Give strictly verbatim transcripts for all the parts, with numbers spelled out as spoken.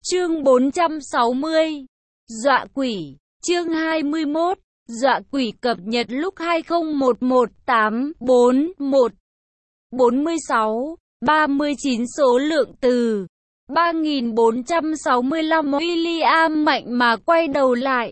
Chương bốn trăm sáu mươi. Dọa quỷ. Chương hai mươi mốt. Dọa quỷ cập nhật lúc hai không một một tám bốn một bốn mươi sáu ba mươi chín số lượng từ ba nghìn bốn trăm sáu mươi lăm. William mạnh mà quay đầu lại.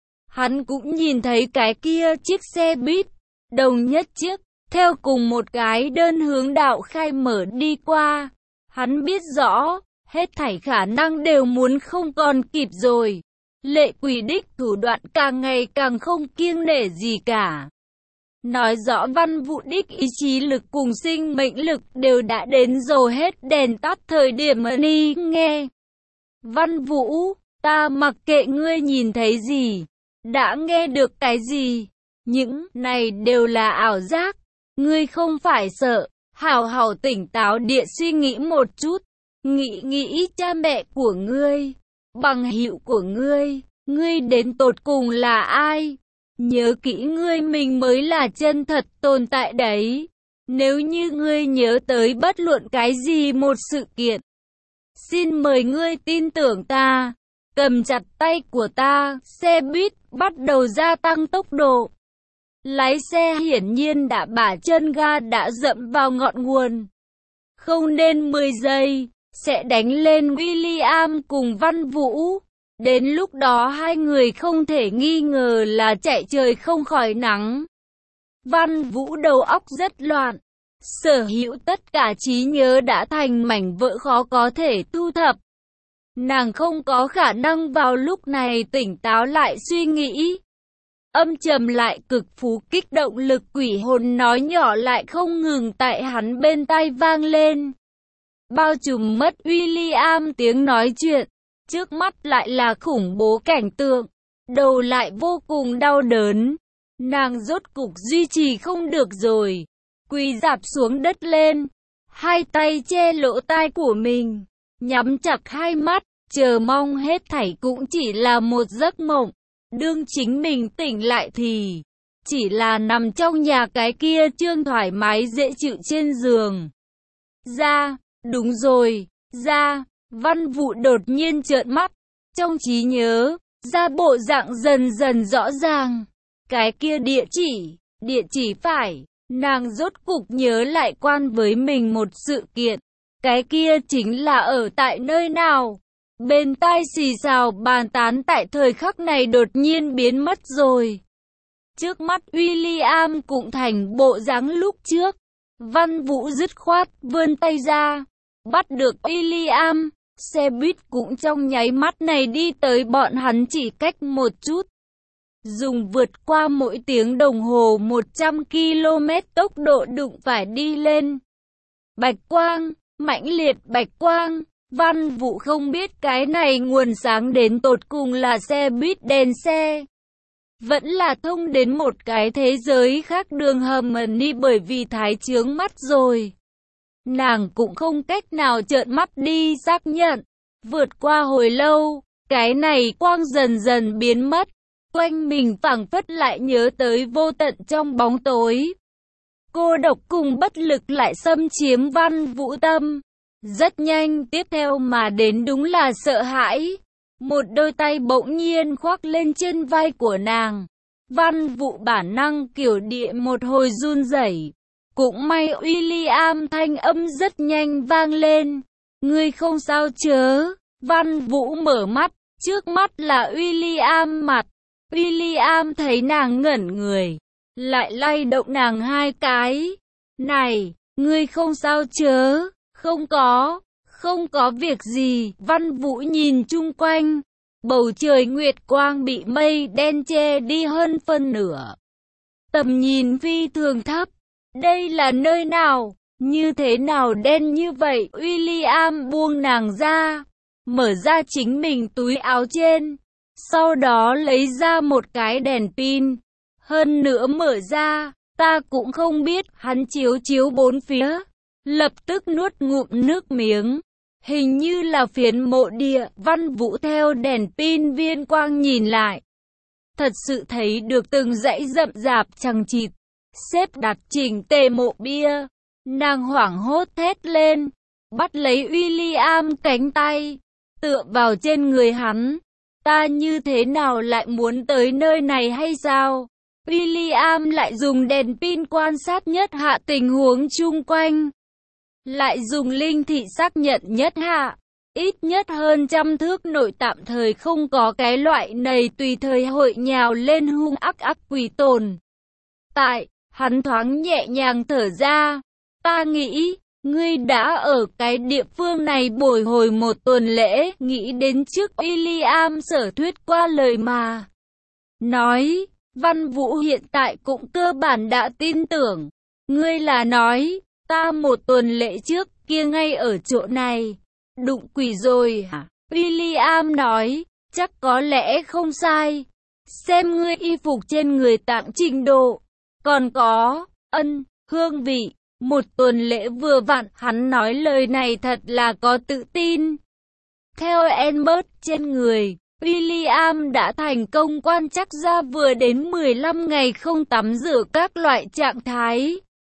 Hắn cũng nhìn thấy cái kia chiếc xe buýt, đồng nhất chiếc, theo cùng một cái đơn hướng đạo khai mở đi qua. Hắn biết rõ, hết thảy khả năng đều muốn không còn kịp rồi. Lệ quỷ đích thủ đoạn càng ngày càng không kiêng nể gì cả. Nói rõ Văn Vũ đích ý chí lực cùng sinh mệnh lực đều đã đến rồi hết đèn tắt thời điểm đi nghe. Văn Vũ, ta mặc kệ ngươi nhìn thấy gì, đã nghe được cái gì, những này đều là ảo giác. Ngươi không phải sợ, hào hào tỉnh táo địa suy nghĩ một chút. Nghĩ nghĩ cha mẹ của ngươi, bằng hữu của ngươi, ngươi đến tột cùng là ai? Nhớ kỹ ngươi mình mới là chân thật tồn tại đấy. Nếu như ngươi nhớ tới bất luận cái gì một sự kiện, xin mời ngươi tin tưởng ta, cầm chặt tay của ta. Xe buýt bắt đầu gia tăng tốc độ. Lái xe hiển nhiên đã bả chân ga đã dẫm vào ngọn nguồn. Không nên mười giây sẽ đánh lên William cùng Văn Vũ. Đến lúc đó hai người không thể nghi ngờ là chạy trời không khỏi nắng. Văn Vũ đầu óc rất loạn, sở hữu tất cả trí nhớ đã thành mảnh vỡ khó có thể thu thập. Nàng không có khả năng vào lúc này tỉnh táo lại suy nghĩ. Âm trầm lại cực phú kích động lực quỷ hồn nói nhỏ lại không ngừng tại hắn bên tai vang lên. Bao trùm mất William tiếng nói chuyện, trước mắt lại là khủng bố cảnh tượng, đầu lại vô cùng đau đớn. Nàng rốt cục duy trì không được rồi, quỳ rạp xuống đất lên, hai tay che lỗ tai của mình, nhắm chặt hai mắt, chờ mong hết thảy cũng chỉ là một giấc mộng. Đương chính mình tỉnh lại thì chỉ là nằm trong nhà cái kia trương thoải mái dễ chịu trên giường. Ra, đúng rồi, ra, Văn Vũ đột nhiên trợn mắt, trong trí nhớ, ra bộ dạng dần dần rõ ràng. Cái kia địa chỉ, địa chỉ phải, nàng rốt cục nhớ lại quan với mình một sự kiện. Cái kia chính là ở tại nơi nào? Bên tai xì xào bàn tán tại thời khắc này đột nhiên biến mất rồi. Trước mắt William cũng thành bộ dáng lúc trước. Văn Vũ dứt khoát vươn tay ra, bắt được William. Xe buýt cũng trong nháy mắt này đi tới bọn hắn chỉ cách một chút. Dùng vượt qua mỗi tiếng đồng hồ một trăm ki lô mét tốc độ đụng phải đi lên. Bạch quang, mãnh liệt bạch quang. Văn Vũ không biết cái này nguồn sáng đến tột cùng là xe buýt đèn xe, vẫn là thông đến một cái thế giới khác đường hầm đi, bởi vì thái chướng mắt rồi. Nàng cũng không cách nào trợn mắt đi xác nhận. Vượt qua hồi lâu, cái này quang dần dần biến mất. Quanh mình phảng phất lại nhớ tới vô tận trong bóng tối. Cô độc cùng bất lực lại xâm chiếm Văn Vũ tâm. Rất nhanh tiếp theo mà đến đúng là sợ hãi. Một đôi tay bỗng nhiên khoác lên trên vai của nàng. Văn Vũ bản năng kiểu địa một hồi run rẩy. Cũng may William thanh âm rất nhanh vang lên. Ngươi không sao chớ? Văn Vũ mở mắt, trước mắt là William mặt. William thấy nàng ngẩn người, lại lay động nàng hai cái. Này, ngươi không sao chớ? Không có, không có việc gì. Văn Vũ nhìn chung quanh, bầu trời nguyệt quang bị mây đen che đi hơn phân nửa. Tầm nhìn phi thường thấp. Đây là nơi nào? Như thế nào đen như vậy? William buông nàng ra, mở ra chính mình túi áo trên, sau đó lấy ra một cái đèn pin. Hơn nữa mở ra, ta cũng không biết. Hắn chiếu chiếu bốn phía, lập tức nuốt ngụm nước miếng. Hình như là phiến mộ địa. Văn Vũ theo đèn pin viên quang nhìn lại, thật sự thấy được từng dãy rậm rạp chằng chịt, xếp đặt chỉnh tề mộ bia. Nàng hoảng hốt thét lên, bắt lấy William cánh tay. tựa vào trên người hắn. Ta như thế nào lại muốn tới nơi này hay sao? William lại dùng đèn pin quan sát nhất hạ tình huống chung quanh. Lại dùng linh thị xác nhận nhất hạ. Ít nhất hơn trăm thước nội tạm thời không có cái loại này tùy thời hội nhào lên hung ác ác quỷ tồn. Tại, hắn thoáng nhẹ nhàng thở ra. Ta nghĩ, ngươi đã ở cái địa phương này bồi hồi một tuần lễ, nghĩ đến trước William sở thuyết qua lời mà. Nói, Văn Vũ hiện tại cũng cơ bản đã tin tưởng. Ngươi là nói, ta một tuần lễ trước kia ngay ở chỗ này. Đụng quỷ rồi hả? William nói, chắc có lẽ không sai. Xem ngươi y phục trên người tặng trình độ. Còn có, ân, hương vị. Một tuần lễ vừa vặn, hắn nói lời này thật là có tự tin. Theo Albert trên người, William đã thành công quan trắc ra vừa đến mười lăm ngày không tắm rửa các loại trạng thái.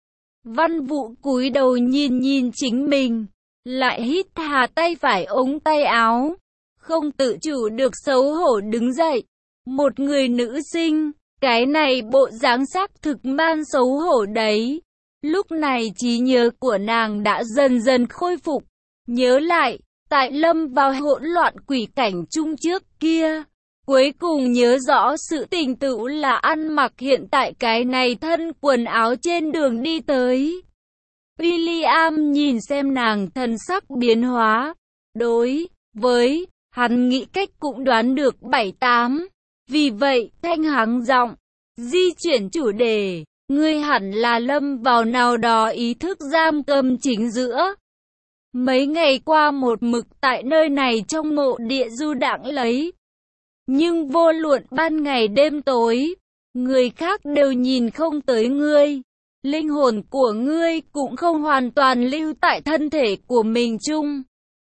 Văn Vũ cúi đầu nhìn nhìn chính mình, lại hít hà tay phải ống tay áo, không tự chủ được xấu hổ đứng dậy. Một người nữ sinh, cái này bộ dáng xác thực man xấu hổ đấy. Lúc này trí nhớ của nàng đã dần dần khôi phục, nhớ lại, tại lâm vào hỗn loạn quỷ cảnh chung trước kia. Cuối cùng nhớ rõ sự tình tựu là ăn mặc hiện tại cái này thân quần áo trên đường đi tới. William nhìn xem nàng thần sắc biến hóa, đối với hắn nghĩ cách cũng đoán được bảy tám. Vì vậy, thanh hắng giọng, di chuyển chủ đề, ngươi hẳn là lâm vào nào đó ý thức giam cầm chính giữa. Mấy ngày qua một mực tại nơi này trong mộ địa du đãng lấy. Nhưng vô luận ban ngày đêm tối, người khác đều nhìn không tới ngươi. Linh hồn của ngươi cũng không hoàn toàn lưu tại thân thể của mình chung,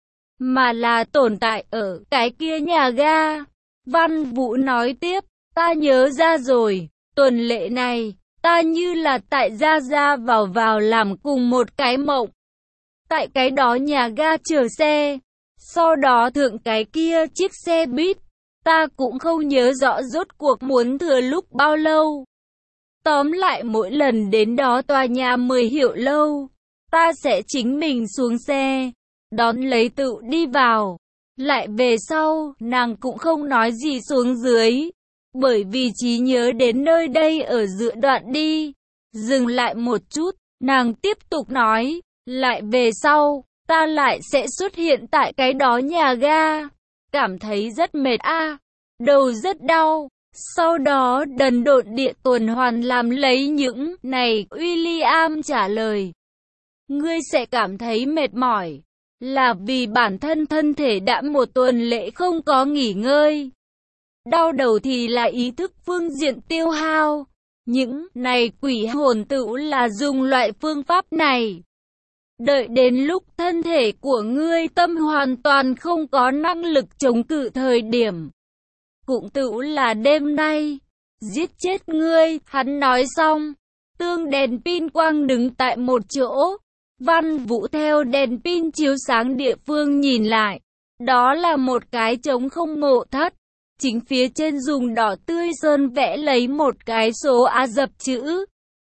mà là tồn tại ở cái kia nhà ga. Văn Vũ nói tiếp, ta nhớ ra rồi, tuần lễ này, ta như là tại ra ra vào vào làm cùng một cái mộng. Tại cái đó nhà ga chờ xe, sau đó thượng cái kia chiếc xe buýt, ta cũng không nhớ rõ rốt cuộc muốn thừa lúc bao lâu. Tóm lại mỗi lần đến đó tòa nhà mười hiệu lâu, ta sẽ chính mình xuống xe, đón lấy tự đi vào. Lại về sau, nàng cũng không nói gì xuống dưới, bởi vì trí nhớ đến nơi đây ở giữa đoạn đi. Dừng lại một chút, nàng tiếp tục nói, lại về sau, ta lại sẽ xuất hiện tại cái đó nhà ga. Cảm thấy rất mệt a, đầu rất đau. Sau đó đần độn địa tuần hoàn làm lấy những này. William trả lời, ngươi sẽ cảm thấy mệt mỏi, là vì bản thân thân thể đã một tuần lễ không có nghỉ ngơi. Đau đầu thì là ý thức phương diện tiêu hao. Những này quỷ hồn tựu là dùng loại phương pháp này. Đợi đến lúc thân thể của ngươi tâm hoàn toàn không có năng lực chống cự thời điểm, cũng tựu là đêm nay, giết chết ngươi. Hắn nói xong, tương đèn pin quang đứng tại một chỗ. Văn Vũ theo đèn pin chiếu sáng địa phương nhìn lại, đó là một cái trống không mộ thất. Chính phía trên dùng đỏ tươi sơn vẽ lấy một cái số Ả Rập chữ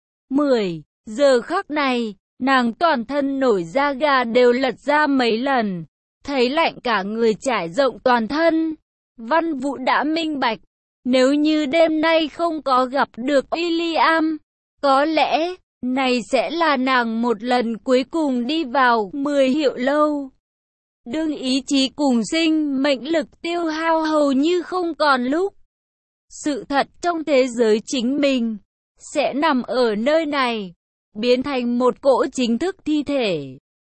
mười. Giờ khắc này, nàng toàn thân nổi da gà đều lật ra mấy lần, thấy lạnh cả người trải rộng toàn thân. Văn Vũ đã minh bạch, nếu như đêm nay không có gặp được William, có lẽ này sẽ là nàng một lần cuối cùng đi vào mười hiệu lâu. Đương ý chí cùng sinh mệnh lực tiêu hao hầu như không còn lúc, sự thật trong thế giới chính mình sẽ nằm ở nơi này, biến thành một cỗ chính thức thi thể.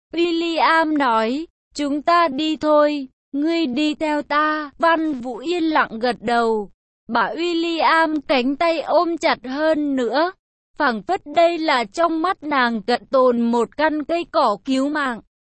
William nói, chúng ta đi thôi, ngươi đi theo ta. Văn Vũ yên lặng gật đầu, bà William cánh tay ôm chặt hơn nữa, phảng phất đây là trong mắt nàng cận tồn một căn cây cỏ cứu mạng.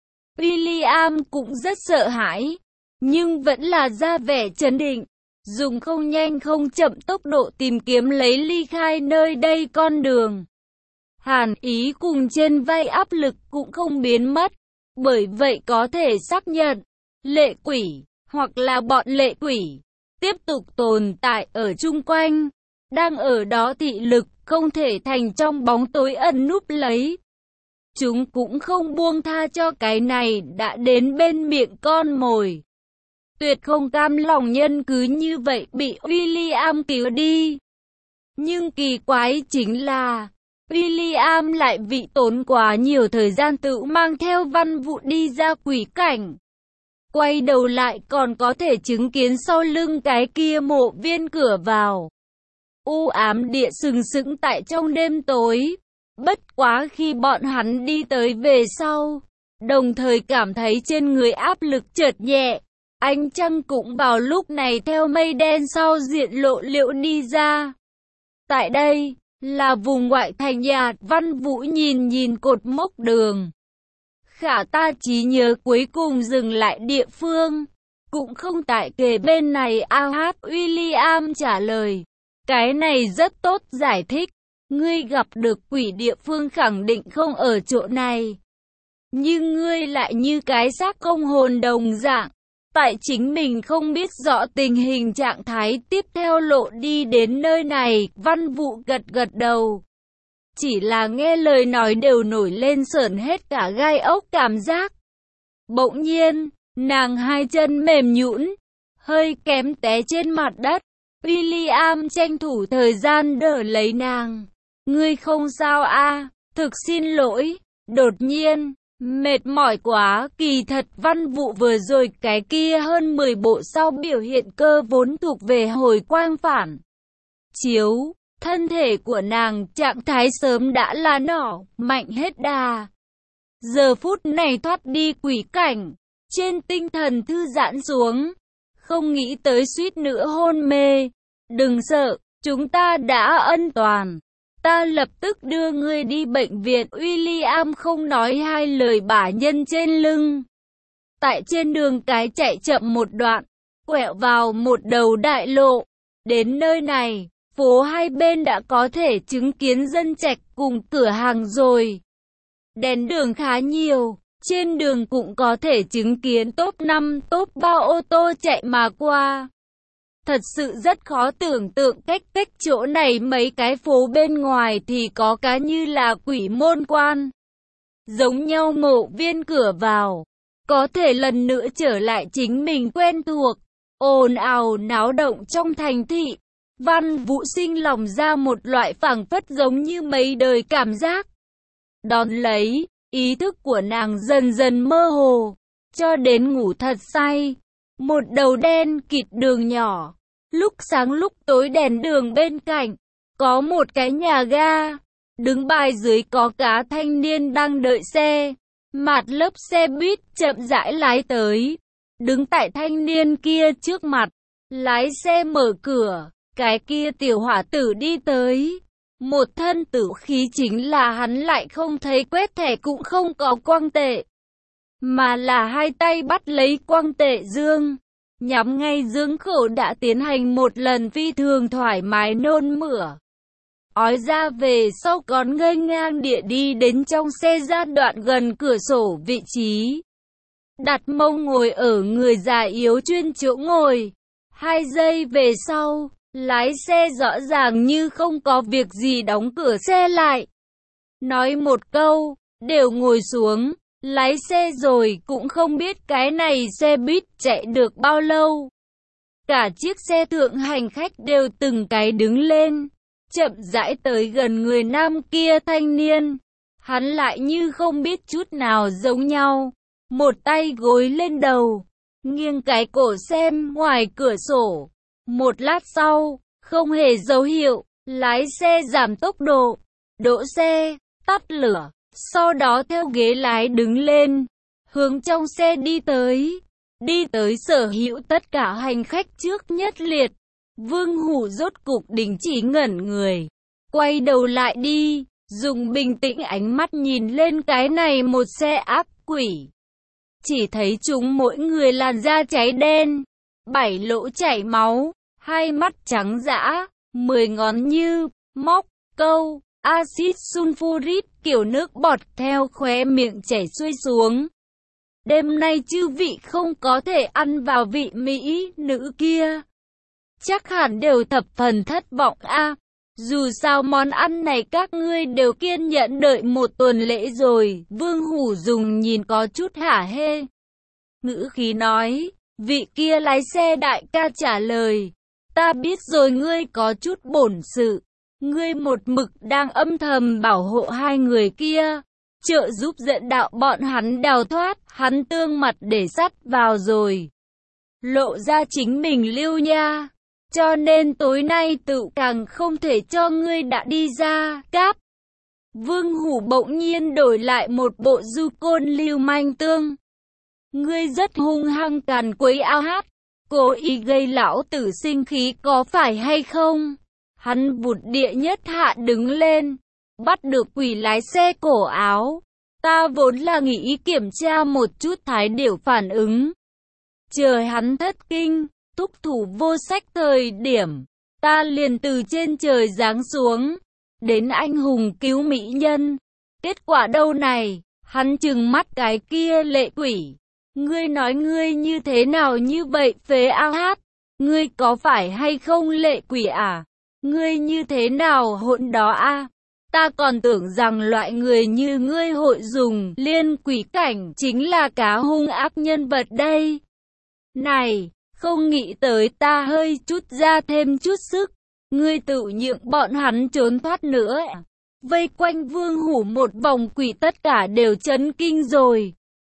William cũng rất sợ hãi, nhưng vẫn là ra vẻ trấn định, dùng không nhanh không chậm tốc độ tìm kiếm lấy ly khai nơi đây con đường. Hàn ý cùng trên vai áp lực cũng không biến mất, bởi vậy có thể xác nhận, lệ quỷ hoặc là bọn lệ quỷ, tiếp tục tồn tại ở chung quanh, đang ở đó thị lực, không thể thành trong bóng tối ẩn núp lấy. Chúng cũng không buông tha cho cái này đã đến bên miệng con mồi. Tuyệt không cam lòng nhân cứ như vậy bị William cứu đi. Nhưng kỳ quái chính là, William lại vì tốn quá nhiều thời gian tự mang theo Văn Vũ đi ra quỷ cảnh. Quay đầu lại còn có thể chứng kiến sau lưng cái kia mộ viên cửa vào. U ám địa sừng sững tại trong đêm tối. Bất quá khi bọn hắn đi tới về sau, đồng thời cảm thấy trên người áp lực chợt nhẹ. Ánh trăng cũng vào lúc này theo mây đen sau diện lộ liễu đi ra. Tại đây, là vùng ngoại thành nhạt. Văn Vũ nhìn nhìn cột mốc đường. Khả ta trí nhớ cuối cùng dừng lại địa phương, cũng không tại kề bên này. A hát William trả lời. Cái này rất tốt giải thích. Ngươi gặp được quỷ địa phương khẳng định không ở chỗ này. Nhưng ngươi lại như cái xác không hồn đồng dạng. Tại chính mình không biết rõ tình hình trạng thái tiếp theo lộ đi đến nơi này. Văn Vũ gật gật đầu. Chỉ là nghe lời nói đều nổi lên sởn hết cả gai ốc cảm giác. Bỗng nhiên, nàng hai chân mềm nhũn, hơi kém té trên mặt đất. William tranh thủ thời gian đỡ lấy nàng. Ngươi không sao a? Thực xin lỗi. Đột nhiên, mệt mỏi quá. Kỳ thật Văn Vũ vừa rồi cái kia hơn mười bộ sau biểu hiện cơ vốn thuộc về hồi quang phản chiếu. Thân thể của nàng trạng thái sớm đã là nỏ, mạnh hết đà. Giờ phút này thoát đi quỷ cảnh, trên tinh thần thư giãn xuống, không nghĩ tới suýt nữa hôn mê. Đừng sợ, chúng ta đã an toàn. Ta lập tức đưa ngươi đi bệnh viện. William không nói hai lời bả nhân trên lưng. Tại trên đường cái chạy chậm một đoạn, quẹo vào một đầu đại lộ. Đến nơi này, phố hai bên đã có thể chứng kiến dân trạch cùng cửa hàng rồi. Đèn đường khá nhiều, trên đường cũng có thể chứng kiến top năm, top ba ô tô chạy mà qua. Thật sự rất khó tưởng tượng cách cách chỗ này mấy cái phố bên ngoài thì có cá như là quỷ môn quan. Giống nhau mộ viên cửa vào, có thể lần nữa trở lại chính mình quen thuộc, ồn ào náo động trong thành thị. Văn Vũ sinh lòng ra một loại phảng phất giống như mấy đời cảm giác. Đón lấy, ý thức của nàng dần dần mơ hồ, cho đến ngủ thật say. Một đầu đen kịt đường nhỏ, lúc sáng lúc tối đèn đường bên cạnh, có một cái nhà ga, đứng bài dưới có cá thanh niên đang đợi xe. Mạt lớp xe buýt chậm rãi lái tới, đứng tại thanh niên kia trước mặt, lái xe mở cửa. Cái kia tiểu hỏa tử đi tới, một thân tử khí chính là hắn lại không thấy quét thẻ cũng không có quang tệ, mà là hai tay bắt lấy quang tệ dương, nhắm ngay dương khẩu đã tiến hành một lần phi thường thoải mái nôn mửa. Ói ra về sau còn ngây ngang địa đi đến trong xe ra đoạn gần cửa sổ vị trí. Đặt mông ngồi ở người già yếu chuyên chỗ ngồi, hai giây về sau. Lái xe rõ ràng như không có việc gì đóng cửa xe lại. Nói một câu, đều ngồi xuống, lái xe rồi cũng không biết cái này xe buýt chạy được bao lâu. Cả chiếc xe thượng hành khách đều từng cái đứng lên, chậm rãi tới gần người nam kia thanh niên. Hắn lại như không biết chút nào giống nhau, một tay gối lên đầu, nghiêng cái cổ xem ngoài cửa sổ. Một lát sau, không hề dấu hiệu, lái xe giảm tốc độ, đỗ xe, tắt lửa, sau đó theo ghế lái đứng lên, hướng trong xe đi tới, đi tới sở hữu tất cả hành khách trước nhất liệt. Vương Hủ rốt cục đình chỉ ngẩn người, quay đầu lại đi, dùng bình tĩnh ánh mắt nhìn lên cái này một xe ác quỷ. Chỉ thấy chúng mỗi người làn da cháy đen, bảy lỗ chảy máu, hai mắt trắng dã, mười ngón như móc câu, axit sulfuric kiểu nước bọt theo khóe miệng chảy xuôi xuống. Đêm nay chư vị không có thể ăn vào vị mỹ nữ kia. Chắc hẳn đều thập phần thất vọng a. Dù sao món ăn này các ngươi đều kiên nhẫn đợi một tuần lễ rồi. Vương Hủ Dùng nhìn có chút hả hê. Ngữ khí nói, vị kia lái xe đại ca trả lời. Ta biết rồi, ngươi có chút bổn sự. Ngươi một mực đang âm thầm bảo hộ hai người kia, trợ giúp dẫn đạo bọn hắn đào thoát, hắn tương mặt để sắt vào rồi. Lộ ra chính mình lưu nha. Cho nên tối nay tự càng không thể cho ngươi đã đi ra, cáp. Vương Hủ bỗng nhiên đổi lại một bộ du côn lưu manh tương. Ngươi rất hung hăng càn quấy ao hát, cố ý gây lão tử sinh khí có phải hay không? Hắn vụt địa nhất hạ đứng lên, bắt được quỷ lái xe cổ áo. Ta vốn là nghĩ kiểm tra một chút thái điểu phản ứng. Trời hắn thất kinh, thúc thủ vô sách thời điểm, ta liền từ trên trời giáng xuống, đến anh hùng cứu mỹ nhân. Kết quả đâu này, hắn trừng mắt cái kia lệ quỷ. Ngươi nói ngươi như thế nào như vậy phế ao hát? Ngươi có phải hay không lệ quỷ à? Ngươi như thế nào hỗn đó a? Ta còn tưởng rằng loại người như ngươi hội dùng liên quỷ cảnh chính là cá hung ác nhân vật đây. Này, không nghĩ tới ta hơi chút ra thêm chút sức. Ngươi tự nhượng bọn hắn trốn thoát nữa. Vây quanh Vương Hủ một vòng quỷ tất cả đều chấn kinh rồi.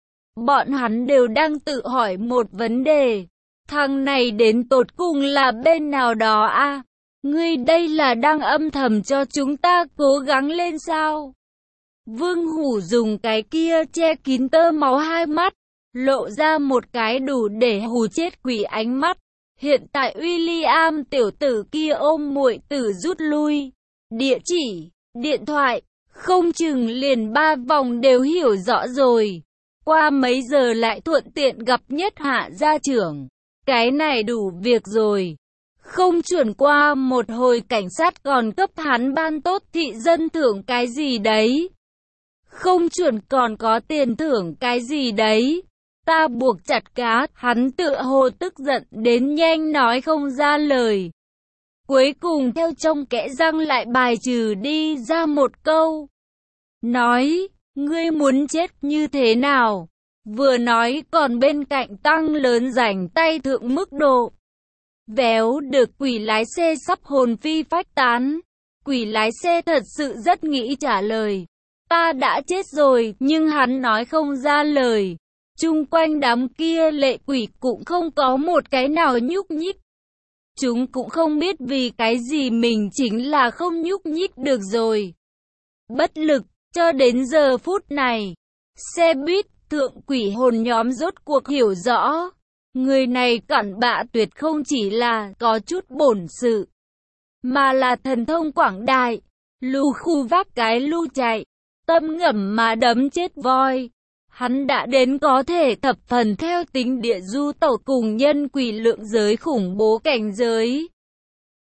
Bọn hắn đều đang tự hỏi một vấn đề. Thằng này đến tột cùng là bên nào đó a? À? Ngươi đây là đang âm thầm cho chúng ta cố gắng lên sao? Vương Hủ dùng cái kia che kín tơ máu hai mắt, lộ ra một cái đủ để hù chết quỷ ánh mắt. Hiện tại William tiểu tử kia ôm muội tử rút lui. Địa chỉ, điện thoại, không chừng liền ba vòng đều hiểu rõ rồi. Qua mấy giờ lại thuận tiện gặp nhất hạ gia trưởng. Cái này đủ việc rồi. Không chuẩn qua một hồi cảnh sát còn cấp hắn ban tốt thị dân thưởng cái gì đấy. Không chuẩn còn có tiền thưởng cái gì đấy. Ta buộc chặt cá, hắn tựa hồ tức giận đến nhanh nói không ra lời. Cuối cùng theo trong kẽ răng lại bài trừ đi ra một câu. Nói, ngươi muốn chết như thế nào? Vừa nói còn bên cạnh tăng lớn rảnh tay thượng mức độ. Véo được quỷ lái xe sắp hồn phi phách tán. Quỷ lái xe thật sự rất nghĩ trả lời. Ta đã chết rồi, nhưng hắn nói không ra lời. Chung quanh đám kia lệ quỷ cũng không có một cái nào nhúc nhích. Chúng cũng không biết vì cái gì mình chính là không nhúc nhích được rồi. Bất lực, cho đến giờ phút này. Xe buýt, thượng quỷ hồn nhóm rốt cuộc hiểu rõ. Người này cặn bạ tuyệt không chỉ là có chút bổn sự, mà là thần thông quảng đại. Lù khu vác cái lu chạy, tâm ngẩm mà đấm chết voi. Hắn đã đến có thể thập phần theo tính địa du tẩu cùng nhân quỷ lượng giới khủng bố cảnh giới.